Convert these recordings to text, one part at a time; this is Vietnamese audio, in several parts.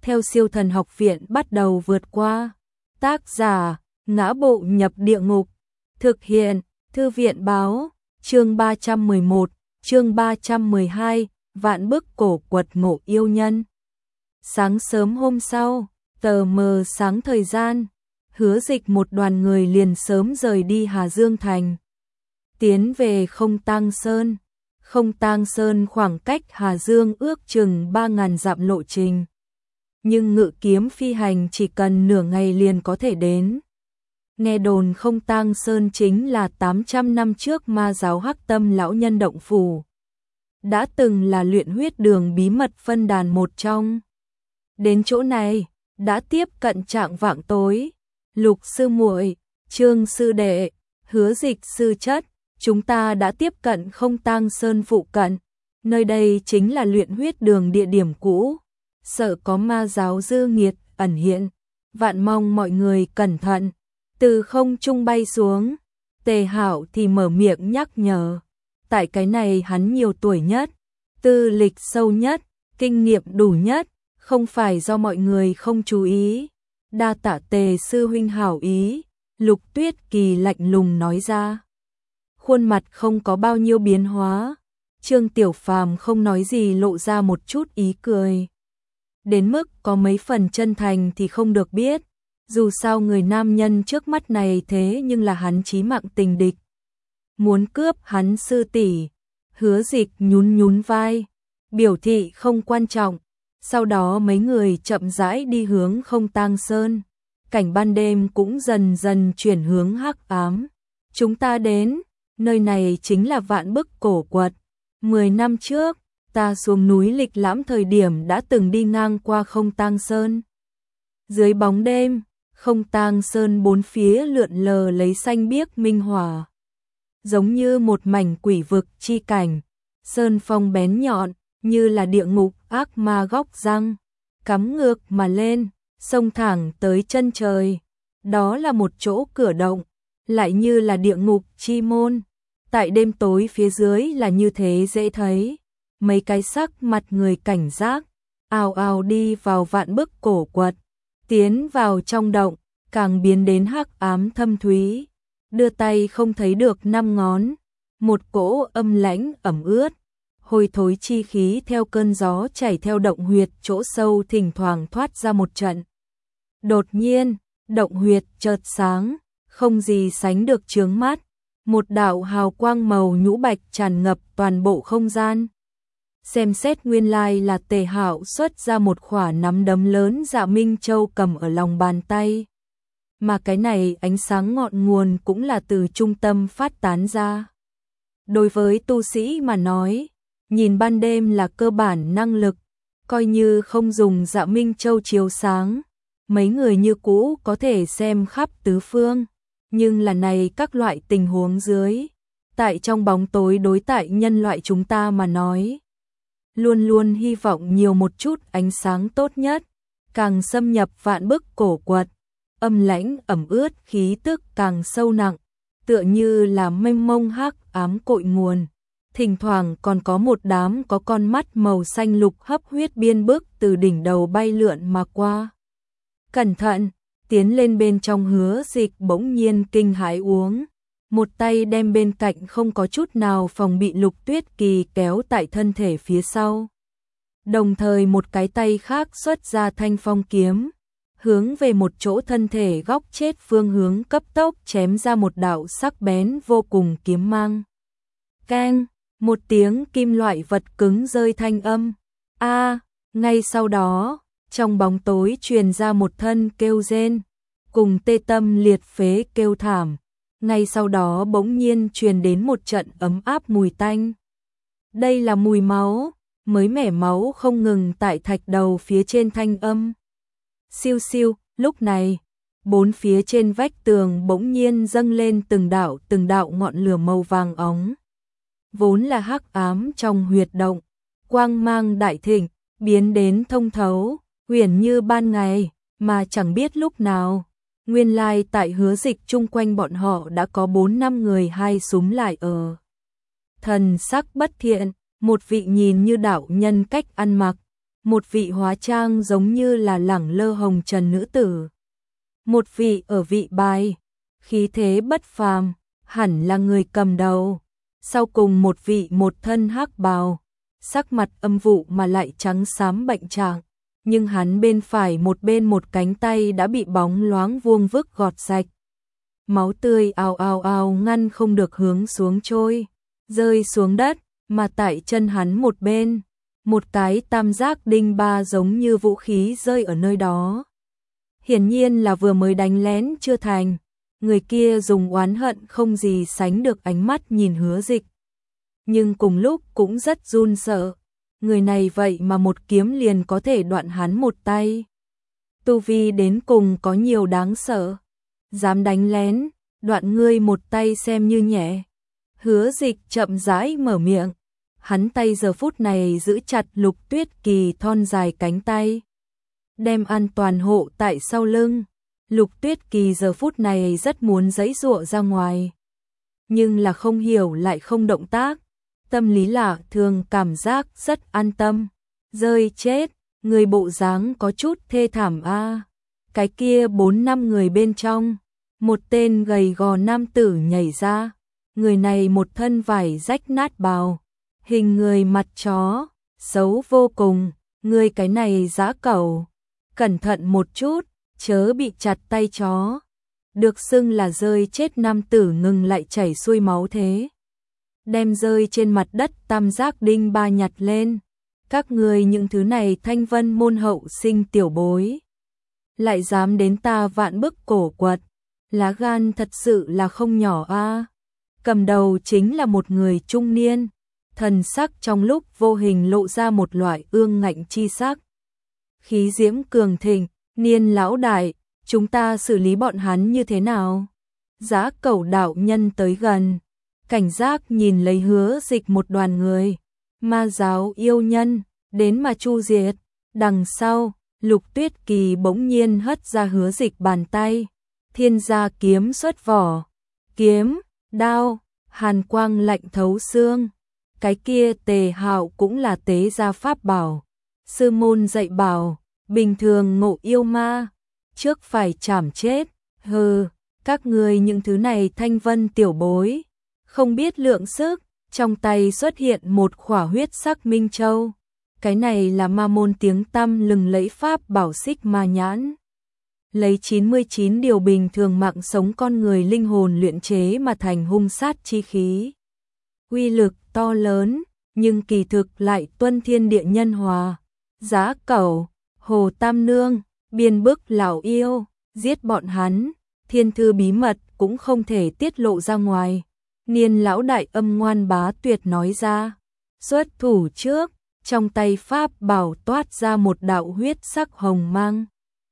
theo Siêu Thần Học Viện bắt đầu vượt qua. Tác giả: Ngã Bộ Nhập Địa Ngục. Thực hiện: Thư viện báo. Chương 311, chương 312, Vạn Bức Cổ Quật Ngộ Yêu Nhân. Sáng sớm hôm sau, tờ mờ sáng thời gian, Hứa Dịch một đoàn người liền sớm rời đi Hà Dương Thành, tiến về Không Tang Sơn. Không Tang Sơn khoảng cách Hà Dương ước chừng 3.000 dặm lộ trình, nhưng ngự kiếm phi hành chỉ cần nửa ngày liền có thể đến. Nghe đồn Không Tang Sơn chính là 800 năm trước ma giáo Hắc Tâm lão nhân động phủ, đã từng là luyện huyết đường bí mật phân đàn một trong. Đến chỗ này, đã tiếp cận chạng vạng tối. Lục sư muội, Trương sư đệ, Hứa Dịch sư chất, chúng ta đã tiếp cận Không Tang Sơn phụ cận. Nơi đây chính là luyện huyết đường địa điểm cũ, sợ có ma giáo dư nghiệt ẩn hiện, vạn mong mọi người cẩn thận. Từ không trung bay xuống, Tề Hạo thì mở miệng nhắc nhở. Tại cái này hắn nhiều tuổi nhất, tư lịch sâu nhất, kinh nghiệm đủ nhất, không phải do mọi người không chú ý. Đa tạ Tề sư huynh hảo ý, Lục Tuyết Kỳ lạnh lùng nói ra. Khuôn mặt không có bao nhiêu biến hóa, Trương Tiểu Phàm không nói gì lộ ra một chút ý cười. Đến mức có mấy phần chân thành thì không được biết, dù sao người nam nhân trước mắt này thế nhưng là hắn chí mạng tình địch. Muốn cướp hắn sư tỷ. Hứa Dịch nhún nhún vai, biểu thị không quan trọng. Sau đó mấy người chậm rãi đi hướng Không Tang Sơn. Cảnh ban đêm cũng dần dần chuyển hướng hắc ám. Chúng ta đến, nơi này chính là Vạn Bức Cổ Quật. 10 năm trước, ta xuống núi lịch lãm thời điểm đã từng đi ngang qua Không Tang Sơn. Dưới bóng đêm, Không Tang Sơn bốn phía lượn lờ lấy xanh biếc minh hỏa, giống như một mảnh quỷ vực chi cảnh. Sơn phong bén nhọn, như là địa ngục ác ma góc răng, cắm ngược mà lên, xông thẳng tới chân trời. Đó là một chỗ cửa động, lại như là địa ngục chi môn. Tại đêm tối phía dưới là như thế dễ thấy. Mấy cái sắc mặt người cảnh giác, ào ào đi vào Vạn Bức Cổ Quật. Tiến vào trong động, càng biến đến hắc ám thâm thúy. Đưa tay không thấy được 5 ngón. Một cỗ âm lãnh ẩm ướt, hôi thối chi khí theo cơn gió chảy theo động huyệt chỗ sâu thỉnh thoảng thoát ra một trận. Đột nhiên, động huyệt chợt sáng, không gì sánh được chướng mắt. Một đạo hào quang màu nhũ bạch tràn ngập toàn bộ không gian. Xem xét nguyên lai là Tề Hạo xuất ra một khỏa nắm đấm lớn Dạ Minh Châu cầm ở lòng bàn tay. Mà cái này ánh sáng ngọn nguồn cũng là từ trung tâm phát tán ra. Đối với tu sĩ mà nói, nhìn ban đêm là cơ bản năng lực, coi như không dùng Dạ Minh Châu chiếu sáng, mấy người như cũ có thể xem khắp tứ phương. Nhưng là này các loại tình huống dưới, tại trong bóng tối đối tại nhân loại chúng ta mà nói, luôn luôn hy vọng nhiều một chút ánh sáng tốt nhất. Càng xâm nhập Vạn Bức Cổ Quật, âm lãnh ẩm ướt khí tức càng sâu nặng, tựa như là mênh mông hắc ám cội nguồn. Thỉnh thoảng còn có một đám có con mắt màu xanh lục hấp huyết biên bức từ đỉnh đầu bay lượn mà qua. Cẩn thận, tiến lên bên trong. Hứa Dịch bỗng nhiên kinh hãi uống một tay đem bên cạnh không có chút nào phòng bị Lục Tuyết Kỳ kéo tại thân thể phía sau. Đồng thời một cái tay khác xuất ra thanh phong kiếm, hướng về một chỗ thân thể góc chết phương hướng cấp tốc chém ra một đạo sắc bén vô cùng kiếm mang. Keng, một tiếng kim loại vật cứng rơi thanh âm. Ngay sau đó, trong bóng tối truyền ra một thân kêu rên, cùng tê tâm liệt phế kêu thảm. Ngay sau đó bỗng nhiên truyền đến một trận ấm áp mùi tanh. Đây là mùi máu, mới mẻ máu không ngừng tại thạch đầu phía trên thanh âm. Siêu siêu, lúc này, bốn phía trên vách tường bỗng nhiên dâng lên từng đạo ngọn lửa màu vàng óng. Vốn là hắc ám trong huyệt động, quang mang đại thịnh, biến đến thông thấu, huyền như ban ngày, mà chẳng biết lúc nào. Nguyên lai tại Hứa Dịch chung quanh bọn họ đã có 4-5 người hai súm lại ở. Thần sắc bất thiện, một vị nhìn như đạo nhân cách ăn mặc, một vị hóa trang giống như là lẳng lơ hồng trần nữ tử, một vị ở vị bài, khí thế bất phàm, hẳn là người cầm đầu, sau cùng một vị một thân hắc bào, sắc mặt âm vụ mà lại trắng xám bệnh trạng, nhưng hắn bên phải một cánh tay đã bị bóng loáng vuông vức gọt sạch. Máu tươi ào ào ào ngăn không được hướng xuống trôi, rơi xuống đất, mà tại chân hắn một bên, một cái tam giác đinh ba giống như vũ khí rơi ở nơi đó. Hiển nhiên là vừa mới đánh lén chưa thành, người kia dùng oán hận không gì sánh được ánh mắt nhìn Hứa Dịch. Nhưng cùng lúc cũng rất run sợ, người này vậy mà một kiếm liền có thể đoạn hắn một tay. Tu vi đến cùng có nhiều đáng sợ, dám đánh lén, đoạn ngươi một tay xem như nhẹ. Hứa Dịch chậm rãi mở miệng, hắn tay giờ phút này giữ chặt Lục Tuyết Kỳ thon dài cánh tay, đem an toàn hộ tại sau lưng. Lục Tuyết Kỳ giờ phút này rất muốn giãy giụa ra ngoài, nhưng là không hiểu lại không động tác, tâm lý lạ thường cảm giác rất an tâm. Rơi chết, người bộ dáng có chút thê thảm a. Cái kia 4-5 người bên trong, một tên gầy gò nam tử nhảy ra, người này một thân vải rách nát bào, hình người mặt chó, xấu vô cùng, người cái này dã cẩu, cẩn thận một chút, chớ bị chặt tay chó. Được xưng là rơi chết nam tử ngừng lại chảy xuôi máu thế, đem rơi trên mặt đất tam giác đinh ba nhặt lên. Các người những thứ này Thanh Vân môn hậu sinh tiểu bối, lại dám đến ta Vạn Bức cổ quật, lá gan thật sự là không nhỏ a. Cầm đầu chính là một người trung niên, thần sắc trong lúc vô hình lộ ra một loại ương ngạnh chi sắc. Khí diễm cường thịnh, Niên lão đại, chúng ta xử lý bọn hắn như thế nào? Dã cẩu đạo nhân tới gần, cảnh giác nhìn lấy Hứa Dịch một đoàn người, ma giáo yêu nhân, đến mà chu diệt. Đằng sau, Lục Tuyết Kỳ bỗng nhiên hất ra Hứa Dịch bàn tay, thiên gia kiếm xuất vỏ, kiếm, đao, hàn quang lạnh thấu xương. Cái kia Tề Hạo cũng là tế gia pháp bảo, sư môn dạy bảo, bình thường ngộ yêu ma, trước phải chảm chết. Hừ, các người những thứ này Thanh Vân tiểu bối, không biết lượng sức. Trong tay xuất hiện một khỏa huyết sắc minh châu, cái này là ma môn tiếng tăm lừng lẫy pháp bảo xích ma nhãn, lấy 99 điều bình thường mạng sống con người linh hồn luyện chế mà thành hung sát chi khí, uy lực to lớn, nhưng kỳ thực lại tuân thiên địa nhân hòa. Dã cẩu, Hồ Tam Nương, biên bức lão yêu, giết bọn hắn, thiên thư bí mật cũng không thể tiết lộ ra ngoài. Niên lão đại âm ngoan bá tuyệt nói ra, xuất thủ trước, trong tay pháp bảo toát ra một đạo huyết sắc hồng mang,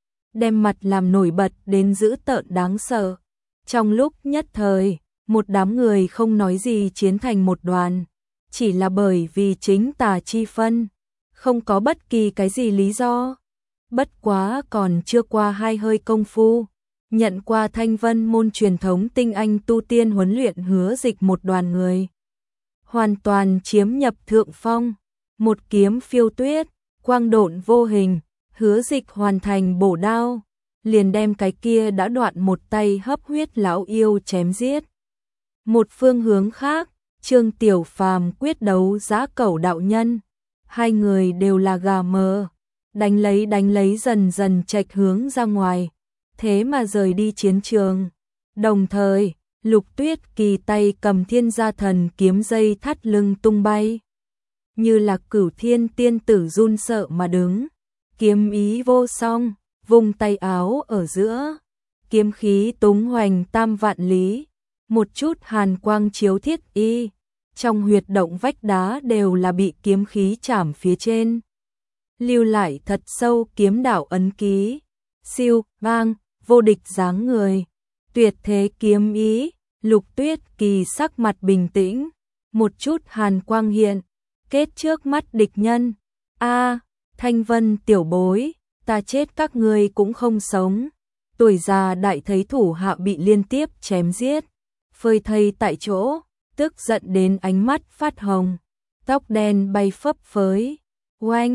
đem mặt làm nổi bật đến dữ tợn đáng sợ. Trong lúc nhất thời, một đám người không nói gì chiến thành một đoàn, chỉ là bởi vì chính tà chi phân, không có bất kỳ cái gì lý do. Bất quá còn chưa qua hai hơi công phu, nhận qua Thanh Vân môn truyền thống tinh anh tu tiên huấn luyện Hứa Dịch một đoàn người, hoàn toàn chiếm nhập thượng phong. Một kiếm phiêu tuyết, quang độn vô hình, Hứa Dịch hoàn thành bổ đao, liền đem cái kia đã đoạn một tay hấp huyết lão yêu chém giết. Một phương hướng khác, Trương Tiểu Phàm quyết đấu Dã Cẩu đạo nhân, hai người đều là gà mờ, đánh lấy dần dần chệch hướng ra ngoài, thế mà rời đi chiến trường. Đồng thời, Lục Tuyết Kỳ tay cầm thiên gia thần kiếm dây thắt lưng tung bay, như là Cửu Thiên tiên tử run sợ mà đứng, kiếm ý vô song, vùng tay áo ở giữa, kiếm khí túng hoành tam vạn lý, một chút hàn quang chiếu thiết y, trong huyệt động vách đá đều là bị kiếm khí chạm phía trên, lưu lại thật sâu kiếm đạo ấn ký. Siêu, vang, vô địch dáng người, tuyệt thế kiếm ý. Lục Tuyết Kỳ sắc mặt bình tĩnh, một chút hàn quang hiện, kết trước mắt địch nhân. A, Thanh Vân tiểu bối, ta chết các ngươi cũng không sống. Tuổi già đại thấy thủ hạ bị liên tiếp chém giết, phơi thây tại chỗ, tức giận đến ánh mắt phát hồng, tóc đen bay phấp phới. Oanh,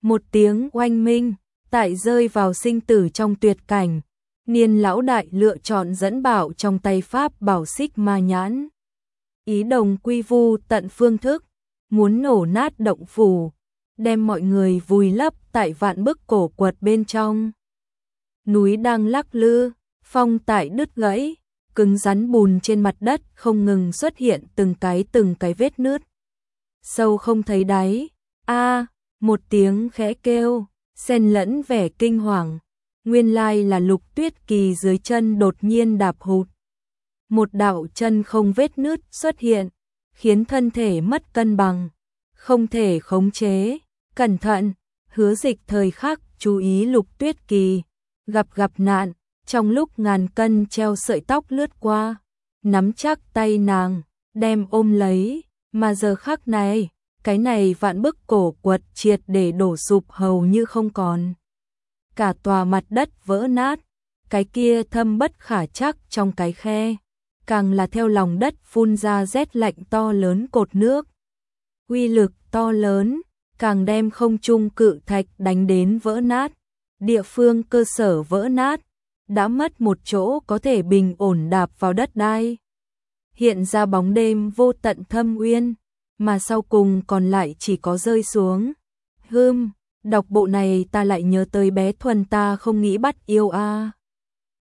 Một tiếng oanh minh, tại rơi vào sinh tử trong tuyệt cảnh, Niên lão đại lựa chọn dẫn bảo trong tay pháp bảo xích ma nhãn. Ý đồng quy vu tận phương thức, muốn nổ nát động phủ, đem mọi người vùi lấp tại vạn bức cổ quật bên trong. Núi đang lắc lư, phong tại đứt gãy, cứng rắn bùn trên mặt đất không ngừng xuất hiện từng cái vết nứt. Sâu không thấy đáy, một tiếng khẽ kêu, xen lẫn vẻ kinh hoàng. Nguyên lai là Lục Tuyết Kỳ dưới chân đột nhiên đạp hụt. Một đạo chân không vết nứt xuất hiện, khiến thân thể mất cân bằng, không thể khống chế. Cẩn thận, Hứa Dịch thời khắc chú ý Lục Tuyết Kỳ, gặp nạn, trong lúc ngàn cân treo sợi tóc lướt qua, nắm chắc tay nàng, đem ôm lấy, mà giờ khắc này, cái này vạn bức cổ quật triệt để đổ sụp hầu như không còn. Cả tòa mặt đất vỡ nát, cái kia thâm bất khả trắc trong cái khe, càng là theo lòng đất phun ra rét lạnh to lớn cột nước. Uy lực to lớn, càng đem không trung cự thạch đánh đến vỡ nát, địa phương cơ sở vỡ nát, đã mất một chỗ có thể bình ổn đạp vào đất đai. Hiện ra bóng đêm vô tận thâm uyên, mà sau cùng còn lại chỉ có rơi xuống. Đọc bộ này ta lại nhớ tới bé Thuần ta không nghĩ bắt yêu a.